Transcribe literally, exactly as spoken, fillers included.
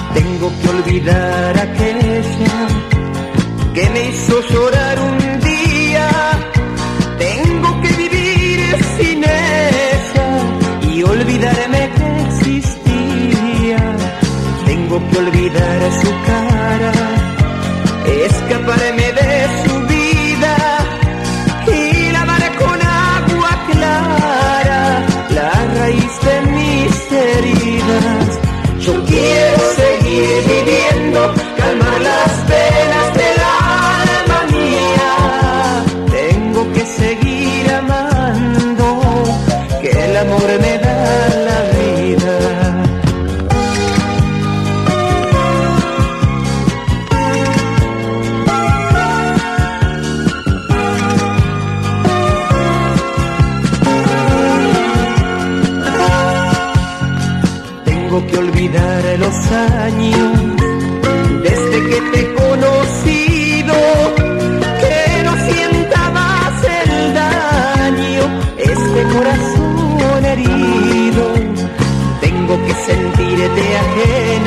Tengo que olvidar a aquella que me hizo llorar un día. Tengo que vivir sin ella y olvidarme que existía. Tengo que olvidar su cara, escaparme de su vida y lavar con agua clara la raíz de mis heridas. Yo quiero seguir viviendo, calmar las penas del alma mía. Tengo que seguir amando, que el amor me da la vida. Tengo que olvidar los años desde que te he conocido, que no sienta más el daño este corazón herido. Tengo que sentirte ajeno